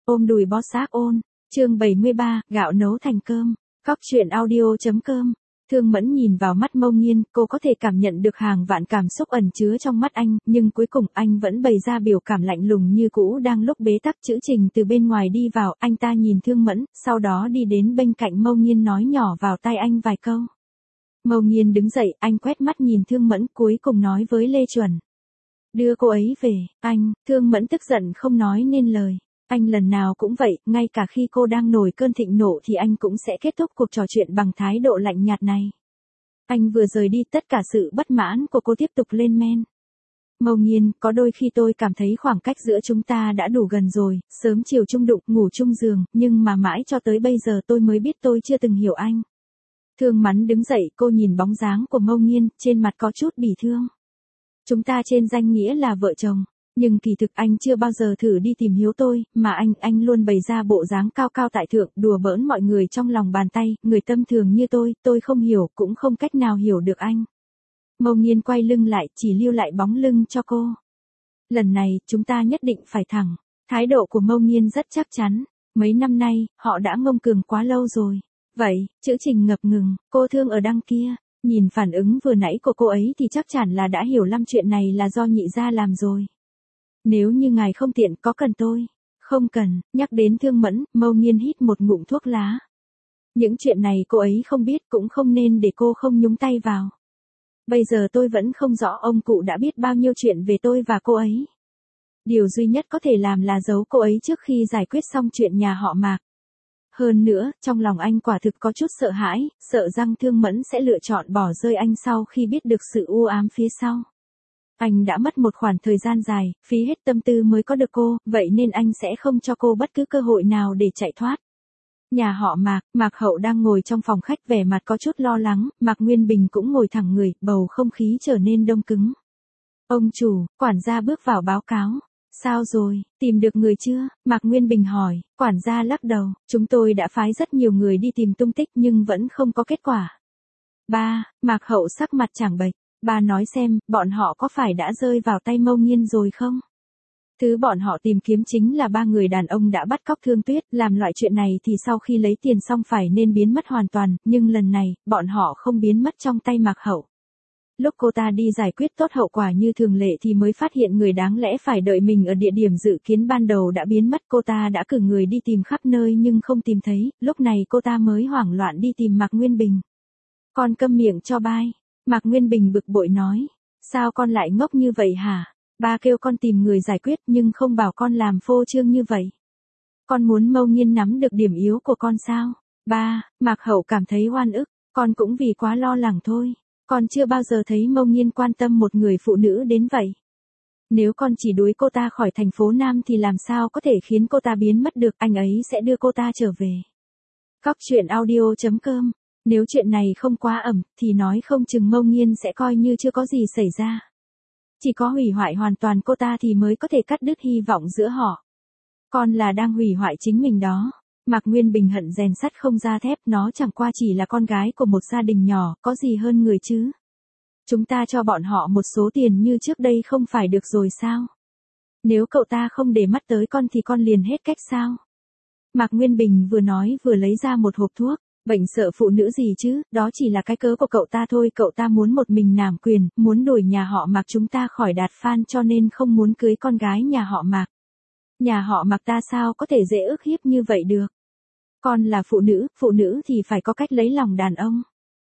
Ôm đùi bó xác ôn. Chương 73, gạo nấu thành cơm. Cóc truyện audio.com. Thương Mẫn nhìn vào mắt Mâu Nghiên, cô có thể cảm nhận được hàng vạn cảm xúc ẩn chứa trong mắt anh, nhưng cuối cùng anh vẫn bày ra biểu cảm lạnh lùng như cũ. Đang lúc bế tắc chữ Trình từ bên ngoài đi vào, anh ta nhìn Thương Mẫn, sau đó đi đến bên cạnh Mâu Nghiên nói nhỏ vào tai anh vài câu. Mâu Nghiên đứng dậy, anh quét mắt nhìn Thương Mẫn, cuối cùng nói với Lê Chuẩn. Đưa cô ấy về. Anh. Thương Mẫn tức giận không nói nên lời. Anh lần nào cũng vậy, ngay cả khi cô đang nổi cơn thịnh nộ thì anh cũng sẽ kết thúc cuộc trò chuyện bằng thái độ lạnh nhạt này. Anh vừa rời đi, tất cả sự bất mãn của cô tiếp tục lên men. Mâu Nghiên, có đôi khi tôi cảm thấy khoảng cách giữa chúng ta đã đủ gần rồi, sớm chiều chung đụng, ngủ chung giường, nhưng mà mãi cho tới bây giờ tôi mới biết tôi chưa từng hiểu anh. Thương Mẫn đứng dậy, cô nhìn bóng dáng của Mâu Nghiên, trên mặt có chút bỉ thương. Chúng ta trên danh nghĩa là vợ chồng. Nhưng kỳ thực anh chưa bao giờ thử đi tìm hiểu tôi, mà anh luôn bày ra bộ dáng cao cao tại thượng, đùa bỡn mọi người trong lòng bàn tay, người tâm thường như tôi không hiểu, cũng không cách nào hiểu được anh. Mâu Nghiên quay lưng lại, chỉ lưu lại bóng lưng cho cô. Lần này, chúng ta nhất định phải thẳng. Thái độ của Mâu Nghiên rất chắc chắn. Mấy năm nay, họ đã ngông cuồng quá lâu rồi. Vậy, chữ Trình ngập ngừng, cô Thương ở đằng kia. Nhìn phản ứng vừa nãy của cô ấy thì chắc chắn là đã hiểu lắm chuyện này là do nhị gia làm rồi. Nếu như ngài không tiện, có cần tôi? Không cần. Nhắc đến Thương Mẫn, Mâu Nghiên hít một ngụm thuốc lá. Những chuyện này cô ấy không biết, cũng không nên để cô không nhúng tay vào. Bây giờ tôi vẫn không rõ ông cụ đã biết bao nhiêu chuyện về tôi và cô ấy. Điều duy nhất có thể làm là giấu cô ấy trước khi giải quyết xong chuyện nhà họ Mạc. Hơn nữa, trong lòng anh quả thực có chút sợ hãi, sợ rằng Thương Mẫn sẽ lựa chọn bỏ rơi anh sau khi biết được sự u ám phía sau. Anh đã mất một khoảng thời gian dài, phí hết tâm tư mới có được cô, vậy nên anh sẽ không cho cô bất cứ cơ hội nào để chạy thoát. Nhà họ Mạc, Mạc Hậu đang ngồi trong phòng khách vẻ mặt có chút lo lắng, Mạc Nguyên Bình cũng ngồi thẳng người, bầu không khí trở nên đông cứng. Ông chủ, quản gia bước vào báo cáo. Sao rồi, tìm được người chưa? Mạc Nguyên Bình hỏi, quản gia lắc đầu, chúng tôi đã phái rất nhiều người đi tìm tung tích nhưng vẫn không có kết quả. Ba, Mạc Hậu sắc mặt chảng bệch. Bà nói xem, bọn họ có phải đã rơi vào tay Mâu Nghiên rồi không? Thứ bọn họ tìm kiếm chính là 3 người đàn ông đã bắt cóc Thương Tuyết, làm loại chuyện này thì sau khi lấy tiền xong phải nên biến mất hoàn toàn, nhưng lần này, bọn họ không biến mất trong tay Mạc Hậu. Lúc cô ta đi giải quyết tốt hậu quả như thường lệ thì mới phát hiện người đáng lẽ phải đợi mình ở địa điểm dự kiến ban đầu đã biến mất. Cô ta đã cử người đi tìm khắp nơi nhưng không tìm thấy, lúc này cô ta mới hoảng loạn đi tìm Mạc Nguyên Bình. Con câm miệng cho bai. Mạc Nguyên Bình bực bội nói, sao con lại ngốc như vậy hả? Ba kêu con tìm người giải quyết nhưng không bảo con làm phô trương như vậy. Con muốn Mâu Nghiên nắm được điểm yếu của con sao? Ba, Mạc Hậu cảm thấy oan ức, con cũng vì quá lo lắng thôi. Con chưa bao giờ thấy Mâu Nghiên quan tâm một người phụ nữ đến vậy. Nếu con chỉ đuổi cô ta khỏi thành phố Nam thì làm sao có thể khiến cô ta biến mất được, anh ấy sẽ đưa cô ta trở về. Cóc truyện audio.com. Nếu chuyện này không quá ẩm, thì nói không chừng Mâu Nghiên sẽ coi như chưa có gì xảy ra. Chỉ có hủy hoại hoàn toàn cô ta thì mới có thể cắt đứt hy vọng giữa họ. Con là đang hủy hoại chính mình đó. Mạc Nguyên Bình hận rèn sắt không ra thép, nó chẳng qua chỉ là con gái của một gia đình nhỏ, có gì hơn người chứ. Chúng ta cho bọn họ một số tiền như trước đây không phải được rồi sao? Nếu cậu ta không để mắt tới con thì con liền hết cách sao? Mạc Nguyên Bình vừa nói vừa lấy ra một hộp thuốc. Bệnh sợ phụ nữ gì chứ, đó chỉ là cái cớ của cậu ta thôi, cậu ta muốn một mình nảm quyền, muốn đuổi nhà họ Mạc chúng ta khỏi Đạt Phan cho nên không muốn cưới con gái nhà họ Mạc. Nhà họ Mạc ta sao có thể dễ ức hiếp như vậy được? Con là phụ nữ thì phải có cách lấy lòng đàn ông.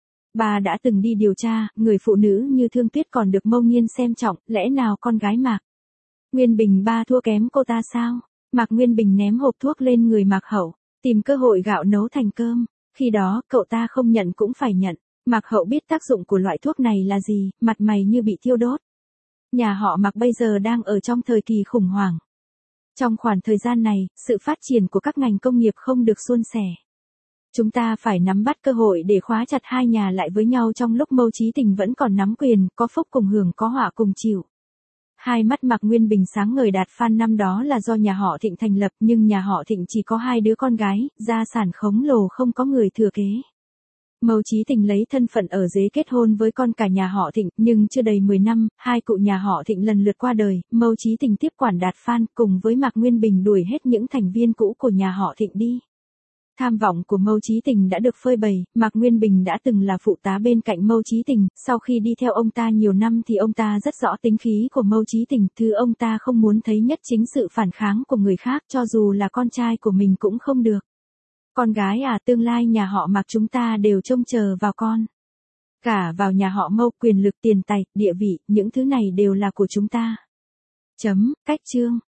Bà đã từng đi điều tra, người phụ nữ như Thương Tuyết còn được Mâu Nghiên xem trọng, lẽ nào con gái Mạc Nguyên Bình ba thua kém cô ta sao? Mạc Nguyên Bình ném hộp thuốc lên người Mạc Hậu, tìm cơ hội gạo nấu thành cơm. Khi đó, cậu ta không nhận cũng phải nhận. Mạc Hậu biết tác dụng của loại thuốc này là gì, mặt mày như bị thiêu đốt. Nhà họ Mạc bây giờ đang ở trong thời kỳ khủng hoảng. Trong khoảng thời gian này, sự phát triển của các ngành công nghiệp không được suôn sẻ. Chúng ta phải nắm bắt cơ hội để khóa chặt hai nhà lại với nhau trong lúc Mâu Chí Tình vẫn còn nắm quyền, có phúc cùng hưởng có họa cùng chịu. Hai mắt Mạc Nguyên Bình sáng ngời. Đạt Phan năm đó là do nhà họ Thịnh thành lập, nhưng nhà họ Thịnh chỉ có 2 đứa con gái, gia sản khổng lồ không có người thừa kế. Mâu Chí Tình lấy thân phận ở dế kết hôn với con cả nhà họ Thịnh, nhưng chưa đầy 10 năm, hai cụ nhà họ Thịnh lần lượt qua đời, Mâu Chí Tình tiếp quản Đạt Phan, cùng với Mạc Nguyên Bình đuổi hết những thành viên cũ của nhà họ Thịnh đi. Tham vọng của Mâu Chí Tình đã được phơi bày, Mạc Nguyên Bình đã từng là phụ tá bên cạnh Mâu Chí Tình, sau khi đi theo ông ta nhiều năm thì ông ta rất rõ tính khí của Mâu Chí Tình, thứ ông ta không muốn thấy nhất chính sự phản kháng của người khác, cho dù là con trai của mình cũng không được. Con gái à, tương lai nhà họ Mạc chúng ta đều trông chờ vào con. Cả vào nhà họ Mâu, quyền lực, tiền tài, địa vị, những thứ này đều là của chúng ta. Cách chương